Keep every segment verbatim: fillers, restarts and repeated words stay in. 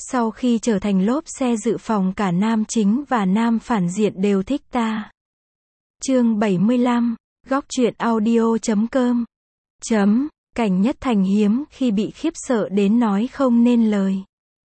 Sau khi trở thành lốp xe dự phòng cả nam chính và nam phản diện đều thích ta. Chương bảy mươi lăm, góc truyện audio chấm com. Chấm, Cảnh Nhất Thành hiếm khi bị khiếp sợ đến nói không nên lời.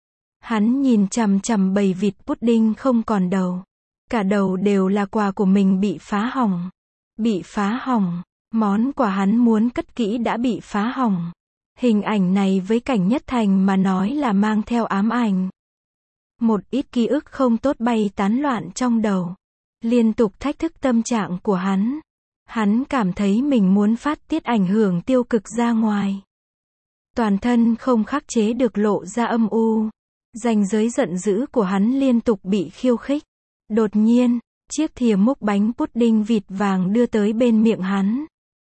Hắn nhìn chằm chằm bầy vịt pudding không còn đầu. Cả đầu đều là quà của mình bị phá hỏng. Bị phá hỏng, món quà hắn muốn cất kỹ đã bị phá hỏng. Hình ảnh này với Cảnh Nhất Thành mà nói là mang theo ám ảnh. Một ít ký ức không tốt bay tán loạn trong đầu. Liên tục thách thức tâm trạng của hắn. Hắn cảm thấy mình muốn phát tiết ảnh hưởng tiêu cực ra ngoài. Toàn thân không khắc chế được lộ ra âm u. Ranh giới giận dữ của hắn liên tục bị khiêu khích. Đột nhiên, chiếc thìa múc bánh pudding vịt vàng đưa tới bên miệng hắn.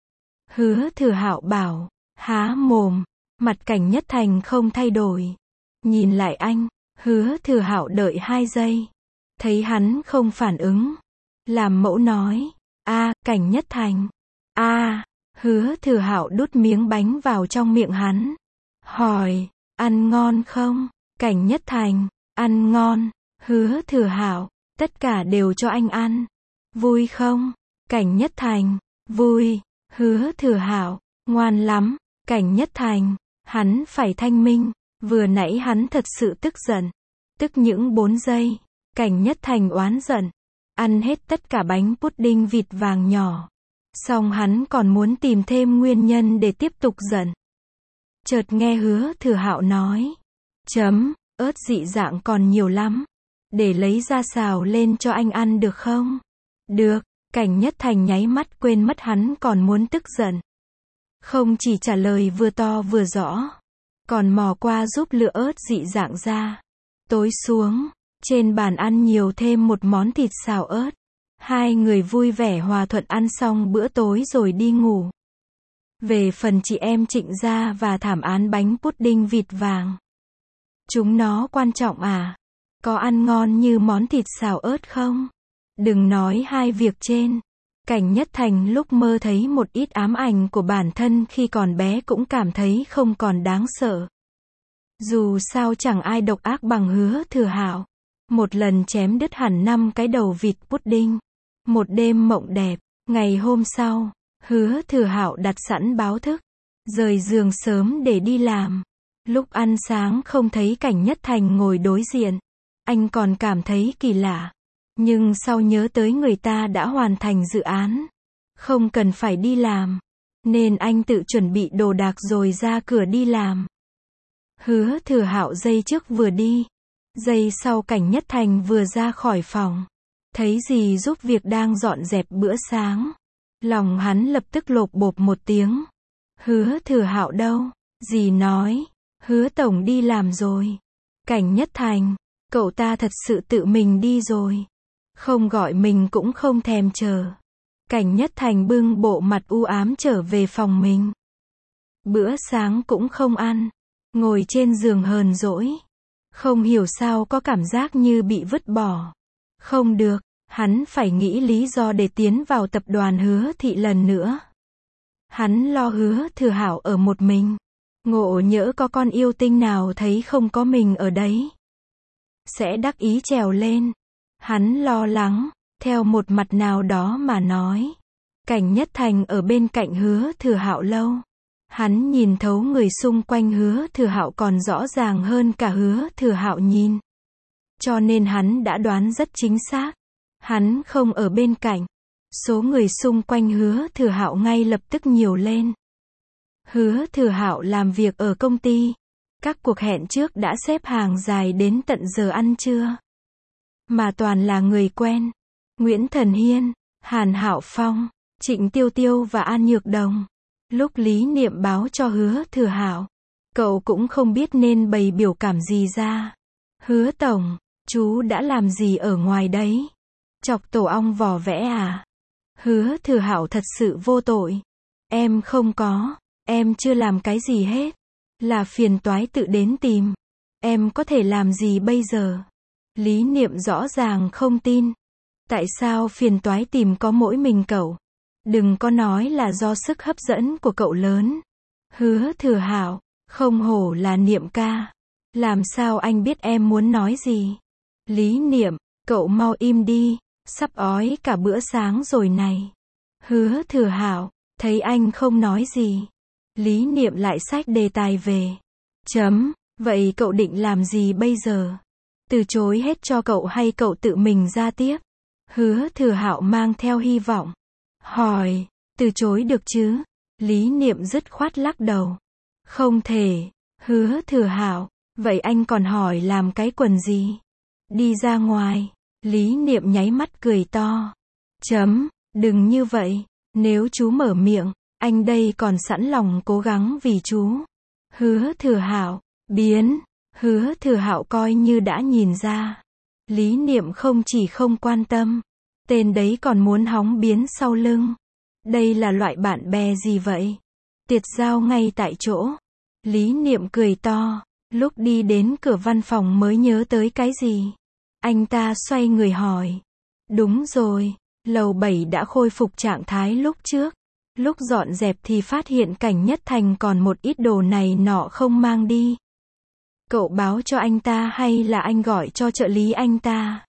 Hứa Thừa Hạo bảo, há mồm. Mặt Cảnh Nhất Thành không thay đổi. Nhìn lại anh, Hứa Thừa Hạo đợi hai giây. Thấy hắn không phản ứng. Làm mẫu nói, a Cảnh Nhất Thành. a Hứa Thừa Hạo đút miếng bánh vào trong miệng hắn. Hỏi, ăn ngon không? Cảnh Nhất Thành, ăn ngon. Hứa Thừa Hạo, tất cả đều cho anh ăn. Vui không? Cảnh Nhất Thành, vui. Hứa Thừa Hạo, ngoan lắm. Cảnh Nhất Thành, hắn phải thanh minh. Vừa nãy hắn thật sự tức giận. Tức những bốn giây. Cảnh Nhất Thành oán giận. Ăn hết tất cả bánh pudding vịt vàng nhỏ. Xong hắn còn muốn tìm thêm nguyên nhân để tiếp tục giận. Chợt nghe Hứa Thừa Hạo nói. Chấm, ớt dị dạng còn nhiều lắm. Để lấy ra xào lên cho anh ăn được không? Được. Cảnh Nhất Thành nháy mắt quên mất hắn còn muốn tức giận. Không chỉ trả lời vừa to vừa rõ. Còn mò qua giúp lựa ớt dị dạng ra. Tối xuống. Trên bàn ăn nhiều thêm một món thịt xào ớt. Hai người vui vẻ hòa thuận ăn xong bữa tối rồi đi ngủ. Về phần chị em Trịnh Gia và thảm án bánh pudding vịt vàng. Chúng nó quan trọng à? Có ăn ngon như món thịt xào ớt không? Đừng nói hai việc trên. Cảnh Nhất Thành lúc mơ thấy một ít ám ảnh của bản thân khi còn bé cũng cảm thấy không còn đáng sợ. Dù sao chẳng ai độc ác bằng Hứa Thừa Hạo. Một lần chém đứt hẳn năm cái đầu vịt pudding. Một đêm mộng đẹp. Ngày hôm sau, Hứa Thừa Hạo đặt sẵn báo thức. Rời giường sớm để đi làm. Lúc ăn sáng không thấy Cảnh Nhất Thành ngồi đối diện. Anh còn cảm thấy kỳ lạ. Nhưng sau nhớ tới người ta đã hoàn thành dự án. Không cần phải đi làm. Nên anh tự chuẩn bị đồ đạc rồi ra cửa đi làm. Hứa Thừa Hạo giây trước vừa đi. Giây sau Cảnh Nhất Thành vừa ra khỏi phòng. Thấy dì giúp việc đang dọn dẹp bữa sáng. Lòng hắn lập tức lộp bộp một tiếng. Hứa Thừa Hạo đâu? Dì nói. Hứa tổng đi làm rồi. Cảnh Nhất Thành. Cậu ta thật sự tự mình đi rồi. Không gọi mình cũng không thèm chờ. Cảnh Nhất Thành bưng bộ mặt u ám trở về phòng mình. Bữa sáng cũng không ăn. Ngồi trên giường hờn dỗi. Không hiểu sao có cảm giác như bị vứt bỏ. Không được, hắn phải nghĩ lý do để tiến vào tập đoàn Hứa Thị lần nữa. Hắn lo Hứa Thừa Hạo ở một mình. Ngộ nhỡ có con yêu tinh nào thấy không có mình ở đấy. Sẽ đắc ý trèo lên. Hắn lo lắng, theo một mặt nào đó mà nói. Cảnh Nhất Thành ở bên cạnh Hứa Thừa Hạo lâu. Hắn nhìn thấu người xung quanh Hứa Thừa Hạo còn rõ ràng hơn cả Hứa Thừa Hạo nhìn. Cho nên hắn đã đoán rất chính xác. Hắn không ở bên cạnh. Số người xung quanh Hứa Thừa Hạo ngay lập tức nhiều lên. Hứa Thừa Hạo làm việc ở công ty. Các cuộc hẹn trước đã xếp hàng dài đến tận giờ ăn trưa. Mà toàn là người quen. Nguyễn Thần Hiên, Hàn Hạo Phong, Trịnh Tiêu Tiêu và An Nhược Đồng. Lúc Lý Niệm báo cho Hứa Thừa Hạo, cậu cũng không biết nên bày biểu cảm gì ra. Hứa tổng, chú đã làm gì ở ngoài đấy? Chọc tổ ong vò vẽ à? Hứa Thừa Hạo thật sự vô tội. Em không có, em chưa làm cái gì hết. Là phiền toái tự đến tìm. Em có thể làm gì bây giờ? Lý Niệm rõ ràng không tin. Tại sao phiền toái tìm có mỗi mình cậu? Đừng có nói là do sức hấp dẫn của cậu lớn. Hứa Thừa Hạo, không hổ là Niệm ca. Làm sao anh biết em muốn nói gì? Lý Niệm, cậu mau im đi, sắp ói cả bữa sáng rồi này. Hứa Thừa Hạo, thấy anh không nói gì. Lý Niệm lại xách đề tài về. Chấm, vậy cậu định làm gì bây giờ? Từ chối hết cho cậu hay cậu tự mình ra tiếp? Hứa Thừa Hạo mang theo hy vọng. Hỏi, từ chối được chứ? Lý Niệm dứt khoát lắc đầu. Không thể. Hứa Thừa Hạo, vậy anh còn hỏi làm cái quần gì? Đi ra ngoài. Lý Niệm nháy mắt cười to. Chấm, đừng như vậy. Nếu chú mở miệng, anh đây còn sẵn lòng cố gắng vì chú. Hứa Thừa Hạo, biến. Hứa Thừa Hạo coi như đã nhìn ra. Lý Niệm không chỉ không quan tâm, tên đấy còn muốn hóng biến sau lưng. Đây là loại bạn bè gì vậy? Tiệt giao ngay tại chỗ. Lý Niệm cười to, lúc đi đến cửa văn phòng mới nhớ tới cái gì. Anh ta xoay người hỏi. Đúng rồi, lầu bảy đã khôi phục trạng thái lúc trước. Lúc dọn dẹp thì phát hiện Cảnh Nhất Thành còn một ít đồ này nọ không mang đi. Cậu báo cho anh ta hay là anh gọi cho trợ lý anh ta?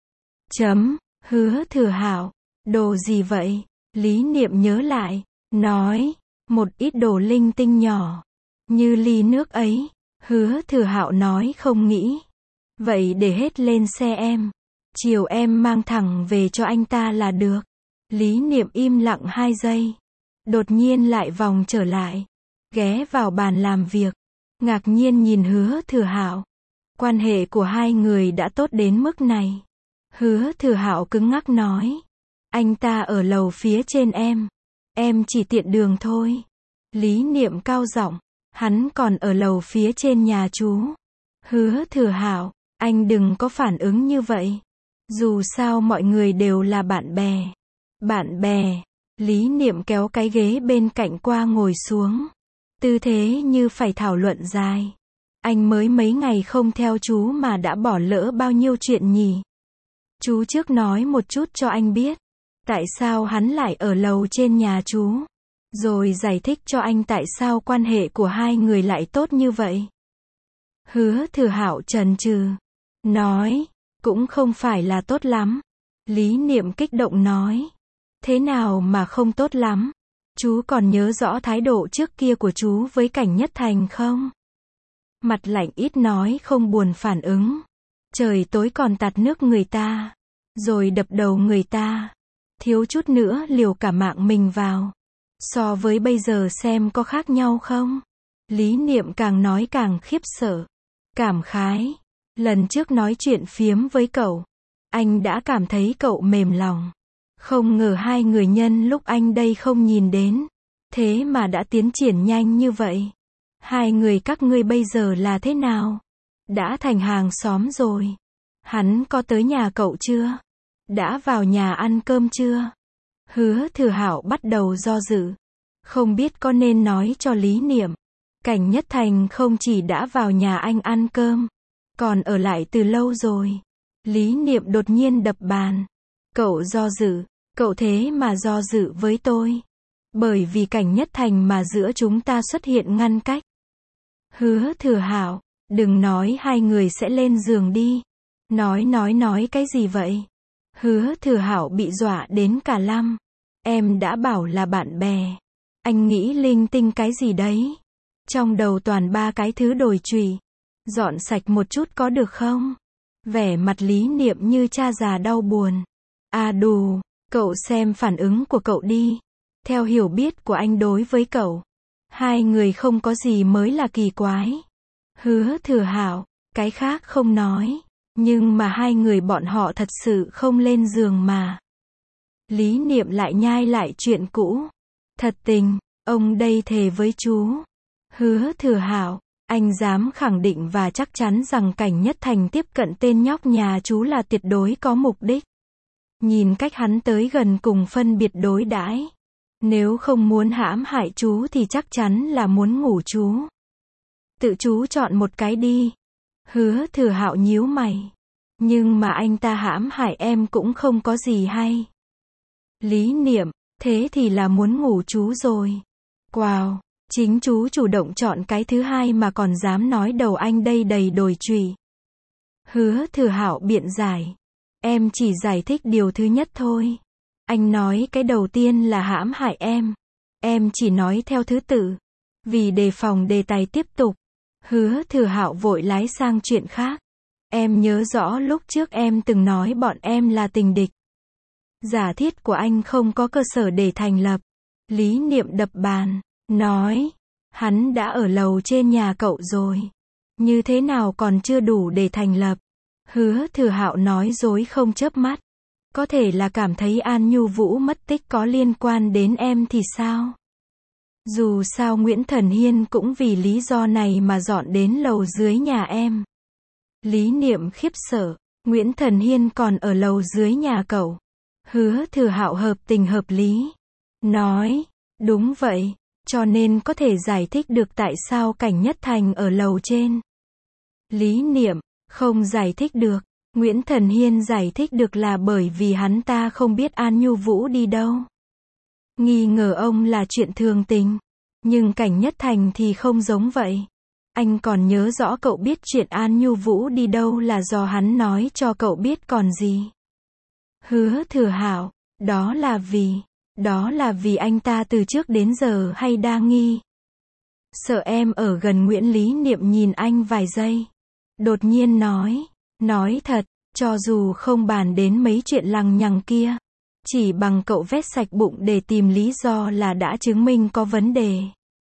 Chấm, Hứa Thừa Hạo, đồ gì vậy? Lý Niệm nhớ lại, nói, một ít đồ linh tinh nhỏ, như ly nước ấy. Hứa Thừa Hạo nói không nghĩ. Vậy để hết lên xe em. Chiều em mang thẳng về cho anh ta là được. Lý Niệm im lặng hai giây. Đột nhiên lại vòng trở lại. Ghé vào bàn làm việc. Ngạc nhiên nhìn Hứa Thừa Hạo. Quan hệ của hai người đã tốt đến mức này. Hứa Thừa Hạo cứng ngắc nói. Anh ta ở lầu phía trên em. Em chỉ tiện đường thôi. Lý Niệm cao giọng. Hắn còn ở lầu phía trên nhà chú. Hứa Thừa Hạo, anh đừng có phản ứng như vậy. Dù sao mọi người đều là bạn bè. Bạn bè. Lý Niệm kéo cái ghế bên cạnh qua ngồi xuống. Tư thế như phải thảo luận dài. Anh mới mấy ngày không theo chú mà đã bỏ lỡ bao nhiêu chuyện nhỉ? Chú trước nói một chút cho anh biết. Tại sao hắn lại ở lầu trên nhà chú? Rồi giải thích cho anh tại sao quan hệ của hai người lại tốt như vậy. Hứa Thừa Hạo chần chừ. Nói, cũng không phải là tốt lắm. Lý Niệm kích động nói. Thế nào mà không tốt lắm? Chú còn nhớ rõ thái độ trước kia của chú với Cảnh Nhất Thành không? Mặt lạnh ít nói không buồn phản ứng. Trời tối còn tạt nước người ta. Rồi đập đầu người ta. Thiếu chút nữa liều cả mạng mình vào. So với bây giờ xem có khác nhau không? Lý Niệm càng nói càng khiếp sợ. Cảm khái. Lần trước nói chuyện phiếm với cậu, anh đã cảm thấy cậu mềm lòng. Không ngờ hai người nhân lúc anh đây không nhìn đến. Thế mà đã tiến triển nhanh như vậy. Hai người các ngươi bây giờ là thế nào? Đã thành hàng xóm rồi. Hắn có tới nhà cậu chưa? Đã vào nhà ăn cơm chưa? Hứa Thừa Hạo bắt đầu do dự. Không biết có nên nói cho Lý Niệm. Cảnh Nhất Thành không chỉ đã vào nhà anh ăn cơm, còn ở lại từ lâu rồi. Lý Niệm đột nhiên đập bàn. Cậu do dự, cậu thế mà do dự với tôi. Bởi vì Cảnh Nhất Thành mà giữa chúng ta xuất hiện ngăn cách. Hứa Thừa Hạo, đừng nói hai người sẽ lên giường đi. Nói nói nói cái gì vậy? Hứa Thừa Hạo bị dọa đến cả lăm. Em đã bảo là bạn bè. Anh nghĩ linh tinh cái gì đấy? Trong đầu toàn ba cái thứ đồi chùy. Dọn sạch một chút có được không? Vẻ mặt Lý Niệm như cha già đau buồn. À đù, cậu xem phản ứng của cậu đi. Theo hiểu biết của anh đối với cậu, hai người không có gì mới là kỳ quái. Hứa Thừa Hạo, cái khác không nói. Nhưng mà hai người bọn họ thật sự không lên giường mà. Lý Niệm lại nhai lại chuyện cũ. Thật tình, ông đây thề với chú. Hứa Thừa Hạo, anh dám khẳng định và chắc chắn rằng Cảnh Nhất Thành tiếp cận tên nhóc nhà chú là tuyệt đối có mục đích. Nhìn cách hắn tới gần cùng phân biệt đối đãi. Nếu không muốn hãm hại chú thì chắc chắn là muốn ngủ chú. Tự chú chọn một cái đi. Hứa Thừa Hạo nhíu mày. Nhưng mà anh ta hãm hại em cũng không có gì hay. Lý Niệm, thế thì là muốn ngủ chú rồi. Wow, Chính chú chủ động chọn cái thứ hai mà còn dám nói đầu anh đây đầy đồi trụy. Hứa Thừa Hạo biện giải. Em chỉ giải thích điều thứ nhất thôi. Anh nói cái đầu tiên là hãm hại em. Em chỉ nói theo thứ tự. Vì đề phòng đề tài tiếp tục. Hứa Thừa Hạo vội lái sang chuyện khác. Em nhớ rõ lúc trước em từng nói bọn em là tình địch. Giả thiết của anh không có cơ sở để thành lập. Lý Niệm đập bàn, nói. Hắn đã ở lầu trên nhà cậu rồi. Như thế nào còn chưa đủ để thành lập. Hứa Thừa Hạo nói dối không chớp mắt. Có thể là cảm thấy An Nhu Vũ mất tích có liên quan đến em thì sao? Dù sao Nguyễn Thần Hiên cũng vì lý do này mà dọn đến lầu dưới nhà em. Lý Niệm khiếp sợ. Nguyễn Thần Hiên còn ở lầu dưới nhà cậu. Hứa Thừa Hạo hợp tình hợp lý. Nói. Đúng vậy. Cho nên có thể giải thích được tại sao Cảnh Nhất Thành ở lầu trên. Lý Niệm. Không giải thích được. Nguyễn Thần Hiên giải thích được là bởi vì hắn ta không biết An Nhu Vũ đi đâu. Nghi ngờ ông là chuyện thường tình. Nhưng Cảnh Nhất Thành thì không giống vậy. Anh còn nhớ rõ cậu biết chuyện An Nhu Vũ đi đâu là do hắn nói cho cậu biết còn gì. Hứa Thừa Hạo. Đó là vì. Đó là vì anh ta từ trước đến giờ hay đa nghi. Sợ em ở gần Nguyễn. Lý Niệm nhìn anh vài giây. Đột nhiên nói. Nói thật, cho dù không bàn đến mấy chuyện lằng nhằng kia. Chỉ bằng cậu vét sạch bụng để tìm lý do là đã chứng minh có vấn đề.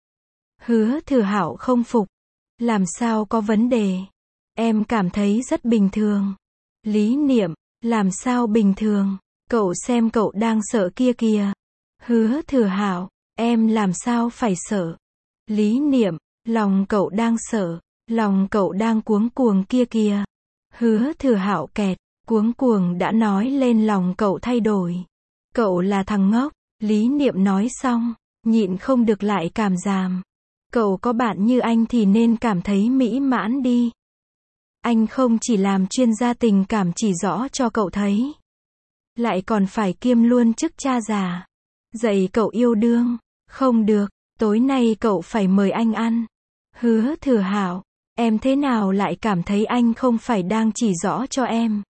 Hứa Thừa Hạo không phục. Làm sao có vấn đề? Em cảm thấy rất bình thường. Lý Niệm. Làm sao bình thường? Cậu xem cậu đang sợ kia kìa. Hứa Thừa Hạo. Em làm sao phải sợ? Lý Niệm. Lòng cậu đang sợ. Lòng cậu đang cuống cuồng kia kìa. Hứa Thừa Hạo kẹt. Cuống cuồng đã nói lên lòng cậu thay đổi. Cậu là thằng ngốc. Lý Niệm nói xong. Nhịn không được lại cảm giảm. Cậu có bạn như anh thì nên cảm thấy mỹ mãn đi. Anh không chỉ làm chuyên gia tình cảm chỉ rõ cho cậu thấy. Lại còn phải kiêm luôn chức cha già. Dạy cậu yêu đương. Không được. Tối nay cậu phải mời anh ăn. Hứa Thừa Hạo. Em thế nào lại cảm thấy anh không phải đang chỉ rõ cho em.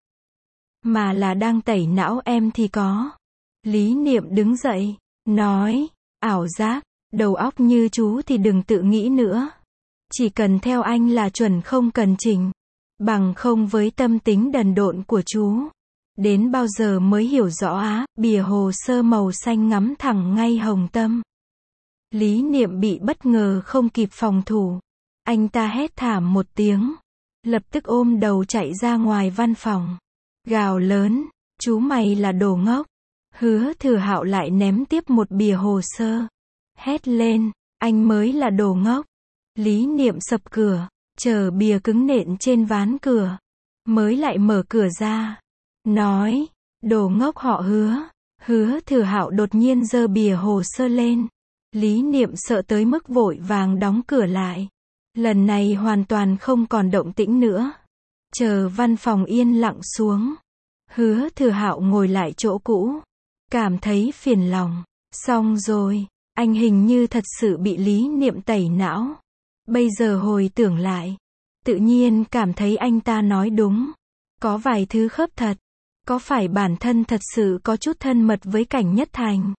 Mà là đang tẩy não em thì có. Lý Niệm đứng dậy. Nói. Ảo giác. Đầu óc như chú thì đừng tự nghĩ nữa. Chỉ cần theo anh là chuẩn, không cần chỉnh. Bằng không với tâm tính đần độn của chú. Đến bao giờ mới hiểu rõ á, bìa hồ sơ màu xanh ngắm thẳng ngay hồng tâm. Lý Niệm bị bất ngờ không kịp phòng thủ. Anh ta hét thảm một tiếng. Lập tức ôm đầu chạy ra ngoài văn phòng. Gào lớn. Chú mày là đồ ngốc. Hứa Thừa Hạo lại ném tiếp một bìa hồ sơ. Hét lên. Anh mới là đồ ngốc. Lý Niệm sập cửa. Chờ bìa cứng nện trên ván cửa. Mới lại mở cửa ra. Nói. Đồ ngốc họ Hứa. Hứa Thừa Hạo đột nhiên giơ bìa hồ sơ lên. Lý Niệm sợ tới mức vội vàng đóng cửa lại. Lần này hoàn toàn không còn động tĩnh nữa. Chờ văn phòng yên lặng xuống. Hứa Thừa Hạo ngồi lại chỗ cũ. Cảm thấy phiền lòng. Xong rồi. Anh hình như thật sự bị Lý Niệm tẩy não. Bây giờ hồi tưởng lại. Tự nhiên cảm thấy anh ta nói đúng. Có vài thứ khớp thật. Có phải bản thân thật sự có chút thân mật với Cảnh Nhất Thành?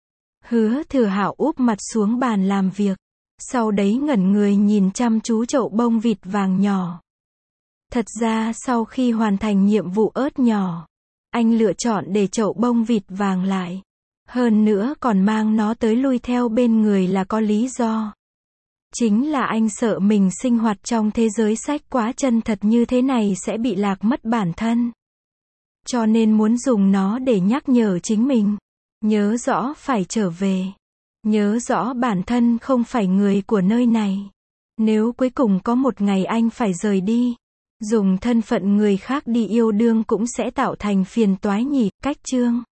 Hứa Thừa Hạo úp mặt xuống bàn làm việc. Sau đấy ngẩn người nhìn chăm chú chậu bông vịt vàng nhỏ. Thật ra sau khi hoàn thành nhiệm vụ ớt nhỏ, anh lựa chọn để chậu bông vịt vàng lại. Hơn nữa còn mang nó tới lui theo bên người là có lý do. Chính là anh sợ mình sinh hoạt trong thế giới sách quá chân thật như thế này sẽ bị lạc mất bản thân. Cho nên muốn dùng nó để nhắc nhở chính mình. Nhớ rõ phải trở về. Nhớ rõ bản thân không phải người của nơi này. Nếu cuối cùng có một ngày anh phải rời đi, dùng thân phận người khác đi yêu đương cũng sẽ tạo thành phiền toái nhỉ. Cách chương